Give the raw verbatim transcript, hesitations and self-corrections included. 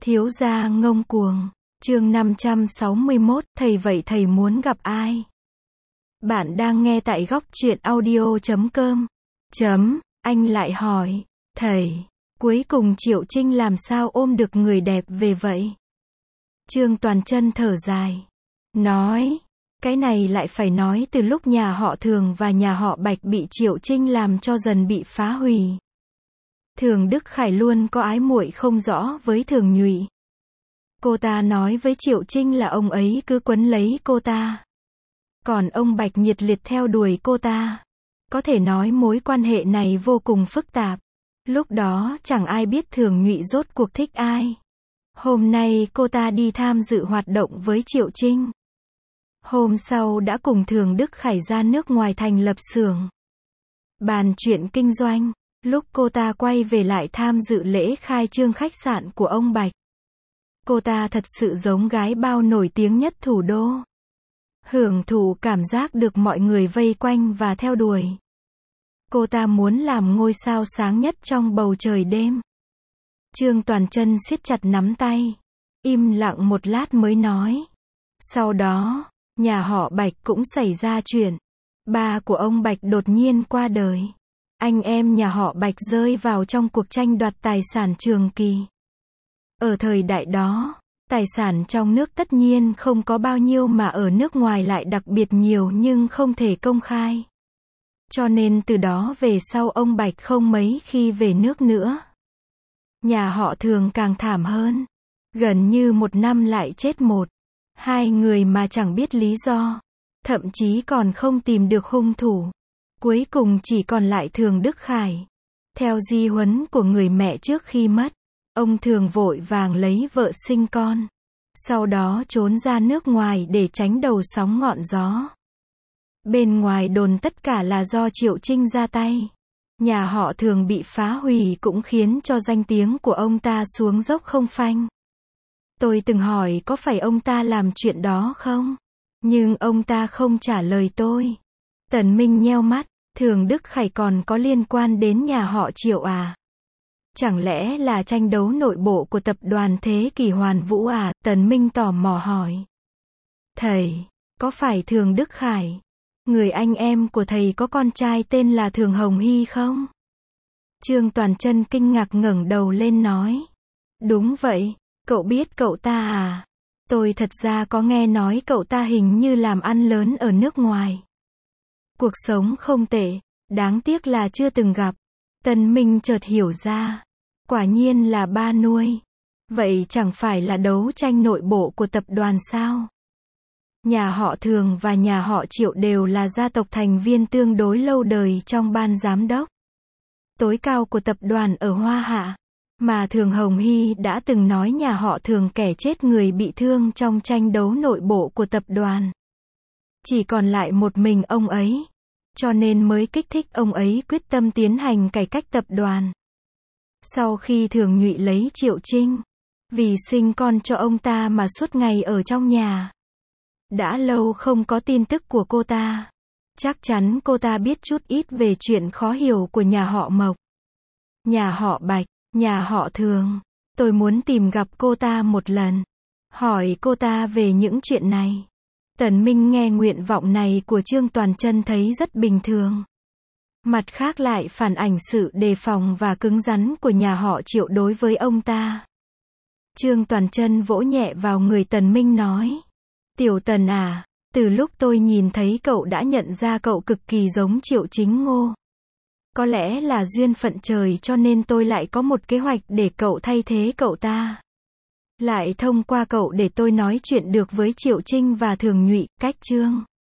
Thiếu gia ngông cuồng. Chương năm trăm sáu mươi mốt, thầy vậy thầy muốn gặp ai? Bạn đang nghe tại góc truyện audio chấm com. Chấm, anh lại hỏi, thầy, cuối cùng Triệu Trinh làm sao ôm được người đẹp về vậy? Trương Toàn Chân thở dài, nói, cái này lại phải nói từ lúc nhà họ Thường và nhà họ Bạch bị Triệu Trinh làm cho dần bị phá hủy. Thường Đức Khải luôn có ái muội không rõ với Thường Nhụy. Cô ta nói với Triệu Trinh là ông ấy cứ quấn lấy cô ta. Còn ông Bạch nhiệt liệt theo đuổi cô ta. Có thể nói mối quan hệ này vô cùng phức tạp. Lúc đó chẳng ai biết Thường Nhụy rốt cuộc thích ai. Hôm nay cô ta đi tham dự hoạt động với Triệu Trinh. Hôm sau đã cùng Thường Đức Khải ra nước ngoài thành lập xưởng. Bàn chuyện kinh doanh. Lúc cô ta quay về lại tham dự lễ khai trương khách sạn của ông Bạch. Cô ta thật sự giống gái bao nổi tiếng nhất thủ đô. Hưởng thụ cảm giác được mọi người vây quanh và theo đuổi. Cô ta muốn làm ngôi sao sáng nhất trong bầu trời đêm. Trương Toàn Chân siết chặt nắm tay. Im lặng một lát mới nói. Sau đó, nhà họ Bạch cũng xảy ra chuyện. Ba của ông Bạch đột nhiên qua đời. Anh em nhà họ Bạch rơi vào trong cuộc tranh đoạt tài sản trường kỳ. Ở thời đại đó, tài sản trong nước tất nhiên không có bao nhiêu mà ở nước ngoài lại đặc biệt nhiều nhưng không thể công khai. Cho nên từ đó về sau ông Bạch không mấy khi về nước nữa. Nhà họ Thường càng thảm hơn. Gần như một năm lại chết một, hai người mà chẳng biết lý do. Thậm chí còn không tìm được hung thủ. Cuối cùng chỉ còn lại Thường Đức Khải. Theo di huấn của người mẹ trước khi mất, ông Thường vội vàng lấy vợ sinh con. Sau đó trốn ra nước ngoài để tránh đầu sóng ngọn gió. Bên ngoài đồn tất cả là do Triệu Trinh ra tay. Nhà họ Thường bị phá hủy cũng khiến cho danh tiếng của ông ta xuống dốc không phanh. Tôi từng hỏi có phải ông ta làm chuyện đó không? Nhưng ông ta không trả lời tôi. Tần Minh nheo mắt, Thường Đức Khải còn có liên quan đến nhà họ Triệu à? Chẳng lẽ là tranh đấu nội bộ của tập đoàn Thế Kỷ Hoàn Vũ à? Tần Minh tò mò hỏi. Thầy, có phải Thường Đức Khải, người anh em của thầy có con trai tên là Thường Hồng Hy không? Trương Toàn Chân kinh ngạc ngẩng đầu lên nói. Đúng vậy, cậu biết cậu ta à? Tôi thật ra có nghe nói cậu ta hình như làm ăn lớn ở nước ngoài. Cuộc sống không tệ, đáng tiếc là chưa từng gặp. Tần Minh chợt hiểu ra. Quả nhiên là ba nuôi. Vậy chẳng phải là đấu tranh nội bộ của tập đoàn sao? Nhà họ Thường và nhà họ Triệu đều là gia tộc thành viên tương đối lâu đời trong ban giám đốc tối cao của tập đoàn ở Hoa Hạ. Mà Thường Hồng Hy đã từng nói nhà họ Thường kẻ chết người bị thương trong tranh đấu nội bộ của tập đoàn. Chỉ còn lại một mình ông ấy. Cho nên mới kích thích ông ấy quyết tâm tiến hành cải cách tập đoàn. Sau khi Thường Nhụy lấy Triệu Trinh, vì sinh con cho ông ta mà suốt ngày ở trong nhà. Đã lâu không có tin tức của cô ta. Chắc chắn cô ta biết chút ít về chuyện khó hiểu của nhà họ Mộc, nhà họ Bạch, nhà họ Thường. Tôi muốn tìm gặp cô ta một lần. Hỏi cô ta về những chuyện này. Tần Minh nghe nguyện vọng này của Trương Toàn Chân thấy rất bình thường. Mặt khác lại phản ảnh sự đề phòng và cứng rắn của nhà họ Triệu đối với ông ta. Trương Toàn Chân vỗ nhẹ vào người Tần Minh nói. Tiểu Tần à, từ lúc tôi nhìn thấy cậu đã nhận ra cậu cực kỳ giống Triệu Chính Ngô. Có lẽ là duyên phận trời cho nên tôi lại có một kế hoạch để cậu thay thế cậu ta. Lại thông qua cậu để tôi nói chuyện được với Triệu Trinh và Thường Nhụy, cách Trương